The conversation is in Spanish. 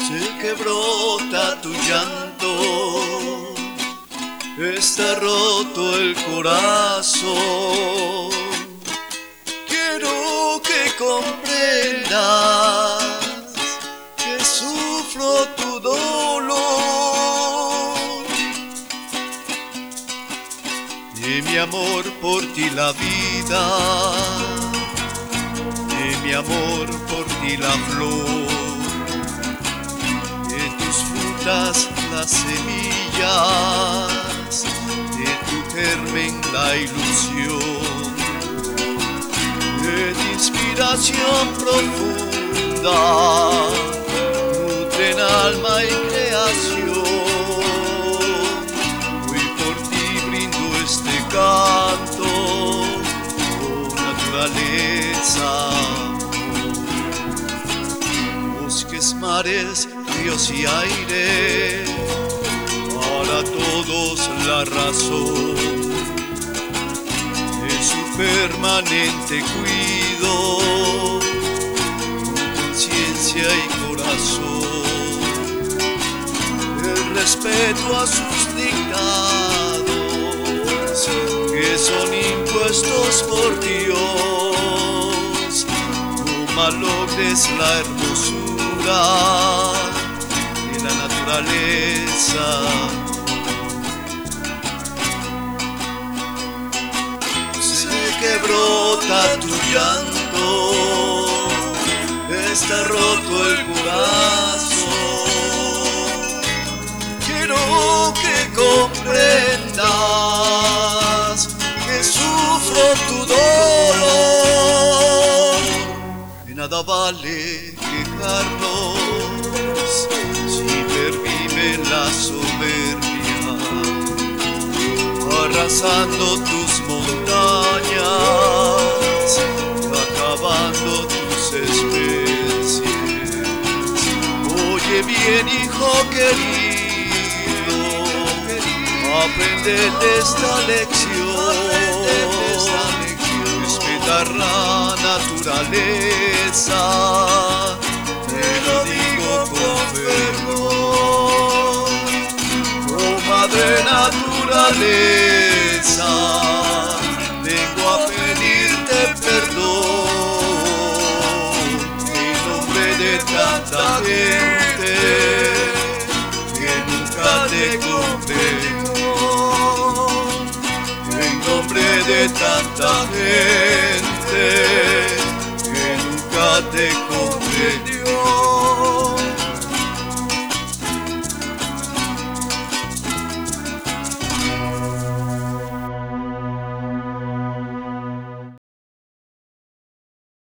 Sé que brota tu llanto, está roto el corazón. Quiero que comprendas que sufro tu dolor. De mi amor por ti la vida, de mi amor por ti la flor, de tus frutas las semillas, de tu germen la ilusión, de tu inspiración profunda, nutren alma y creación. Hoy por ti brindo este canto, oh naturaleza. Bosques, mares, ríos y aire, para todos la razón de su permanente cuido, con conciencia y corazón, el respeto a sus dictados que son impuestos por Dios. No malogres la hermosura de la naturaleza. Sé que brota tu llanto, está roto el corazón. Quiero que comprendas que sufro tu dolor. De nada vale quejarnos si pervive la soberbia, arrasando tus montañas y acabando tus especies. Oye bien, hijo querido, aprende de esta lección, respetar la naturaleza. Te lo digo con perdón, oh madre naturaleza, vengo a pedirte perdón en nombre de tanta gente que nunca te comprendió, en nombre de tanta gente que nunca te comprendió.